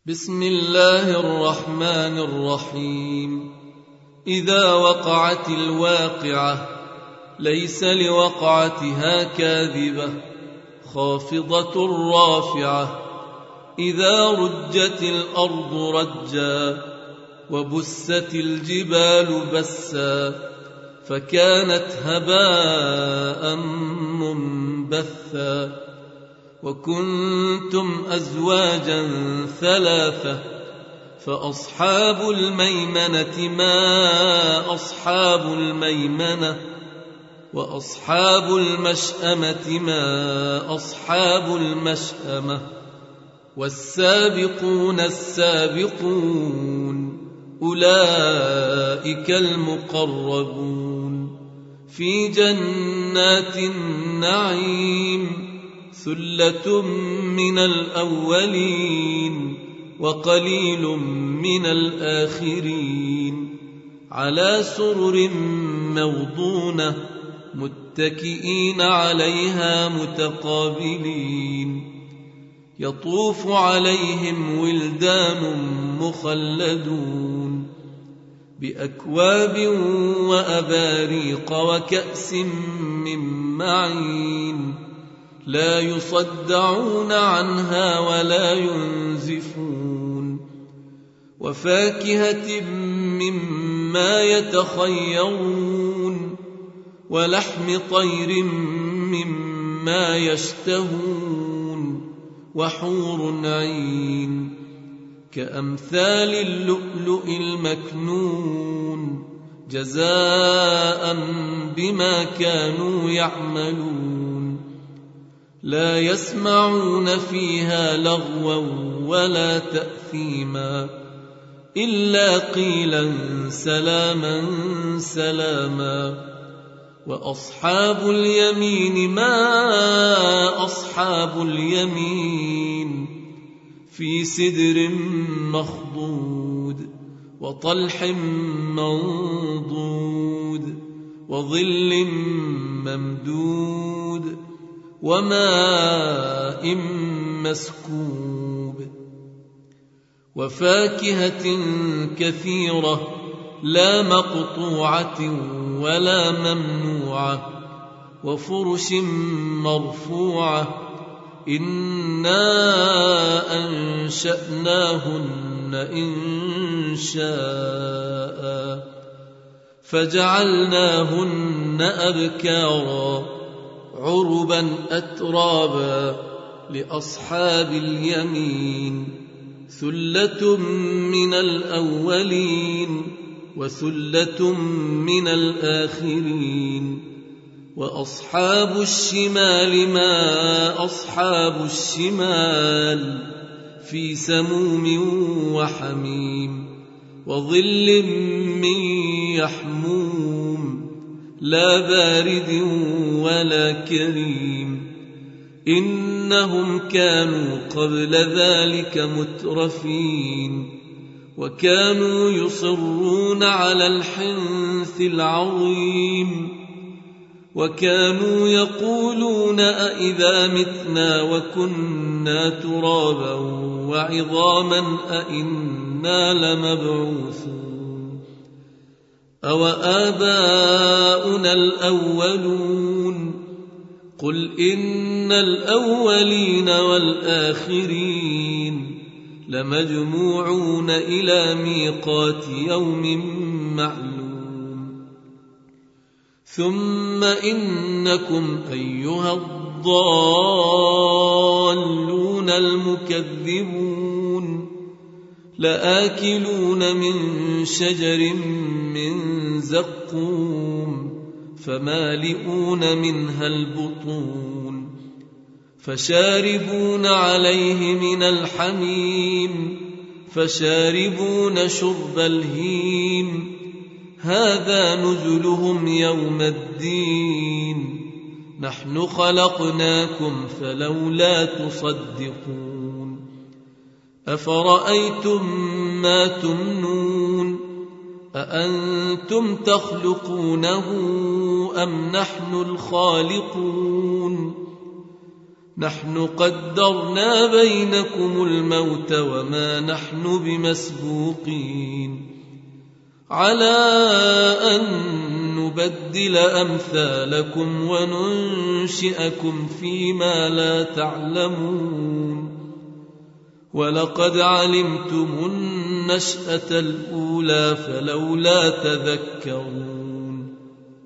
بسم الله الرحمن الرحيم. إذا وقعت الواقعة ليس لوقعتها كاذبة خافضة رافعة. إذا رجت الأرض رجا وبست الجبال بسا فكانت هباء منبثا. وكنتم أزواجا ثلاثة فأصحاب الميمنة ما أصحاب الميمنة وأصحاب المشأمة ما أصحاب المشأمة. والسابقون السابقون أولئك المقربون في جنات النعيم ثلة من الأولين وقليل من الآخرين على سرر موضونة متكئين عليها متقابلين. يطوف عليهم ولدان مخلدون بأكواب وأباريق وكأس من معين لا يصدعون عنها ولا ينزفون. وفاكهة مما يتخيرون ولحم طير مما يشتهون وحور عين كأمثال اللؤلؤ المكنون جزاء بما كانوا يعملون. لا يسمعون فيها لغوا ولا تأثيما إلا قيلا سلاما سلاما. وأصحاب اليمين ما أصحاب اليمين في سدر مخضود وطلح منضود وظل ممدود وماء مسكوب. وفاكهة كثيرة لا مقطوعة ولا ممنوعة وفرش مرفوعة. إنا أنشأناهن إنشاء فجعلناهن أبكارا عربا أترابا لأصحاب اليمين ثلة من الأولين وثلة من الآخرين. وأصحاب الشمال ما أصحاب الشمال في سموم وحميم وظل من يحموم لا بارد ولا كريم. إنهم كانوا قبل ذلك مترفين وكانوا يصرون على الحنث العظيم وكانوا يقولون أئذا متنا وكنا ترابا وعظاما أئنا لمبعوثون أو آباؤنا الأولون. قل إن الأولين والآخرين لمجموعون إلى ميقات يوم معلوم. ثم إنكم أيها الضالون المكذبون لآكلون من شجر من زقوم فمالئون منها البطون فشاربون عليه من الحميم فشاربون شرب الهيم. هذا نزلهم يوم الدين نحن خلقناكم فلولا تصدقون. أفرأيتم ما تمنون أأنتم تخلقونه أم نحن الخالقون نحن قدرنا بينكم الموت وما نحن بمسبوقين على أن نبدل أمثالكم وننشئكم فيما لا تعلمون ولقد علمتم النشأة الأولى فلولا تذكرون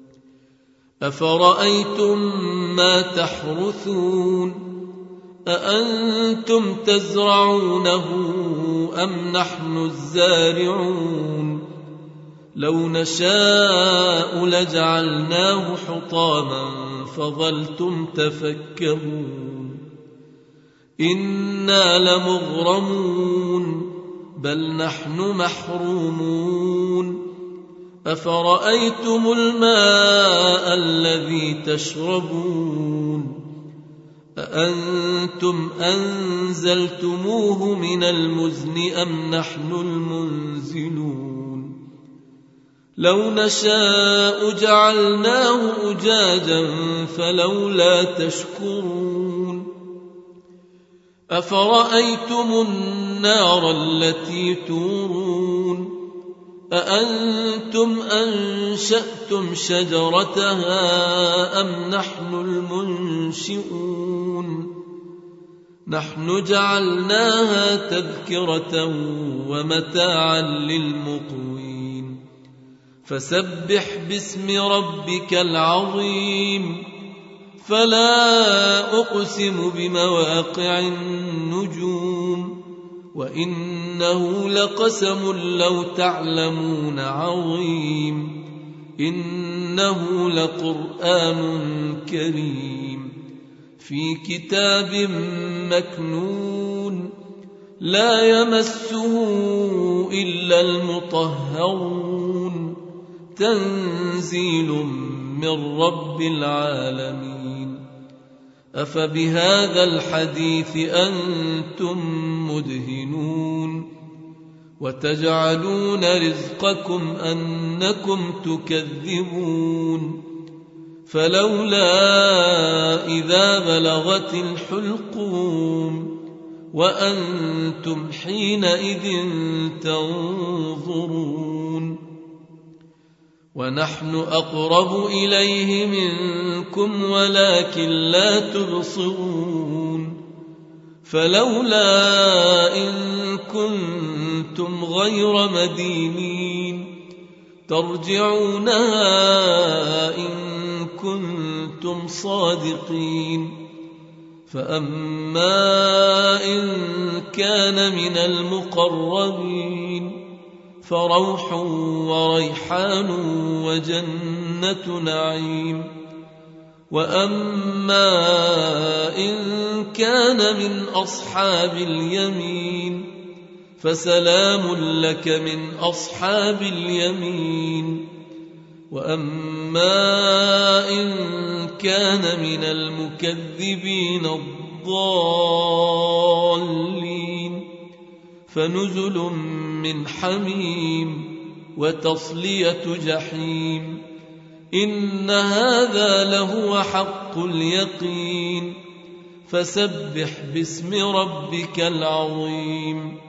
أفرأيتم ما تحرثون أأنتم تزرعونه أم نحن الزارعون لو نشاء لجعلناه حطاما فظلتم تفكرون إنا لمغرمون بل نحن محرومون أفرأيتم الماء الذي تشربون أأنتم أنزلتموه من المزن أم نحن المنزلون لو نشاء جعلناه أجاجا فلولا تشكرون أفرأيتم النار التي تورون أأنتم أنشأتم شجرتها أم نحن المنشئون نحن جعلناها تذكرة ومتاعا للمقوين فسبح باسم ربك العظيم فلا أقسم بمواقع النجوم وإنه لقسم لو تعلمون عظيم إنه لقرآن كريم في كتاب مكنون لا يمسه إلا المطهرون تنزيل من رب العالمين أفبهذا الحديث أنتم مدهنون وتجعلون رزقكم أنكم تكذبون فلولا إذا بلغت الحلقوم وأنتم حينئذ تنظرون ونحن أقرب إليه منكم ولكن لا تبصرون فلولا إن كنتم غير مدينين ترجعونها إن كنتم صادقين فأما إن كان من المقربين فروح وريحان وجنة نعيم وأما إن كان من أصحاب اليمين فسلام لك من أصحاب اليمين وأما إن كان من المكذبين الضالين فنزل من حميم وتصلية جحيم إن هذا لهو حق اليقين فسبح باسم ربك العظيم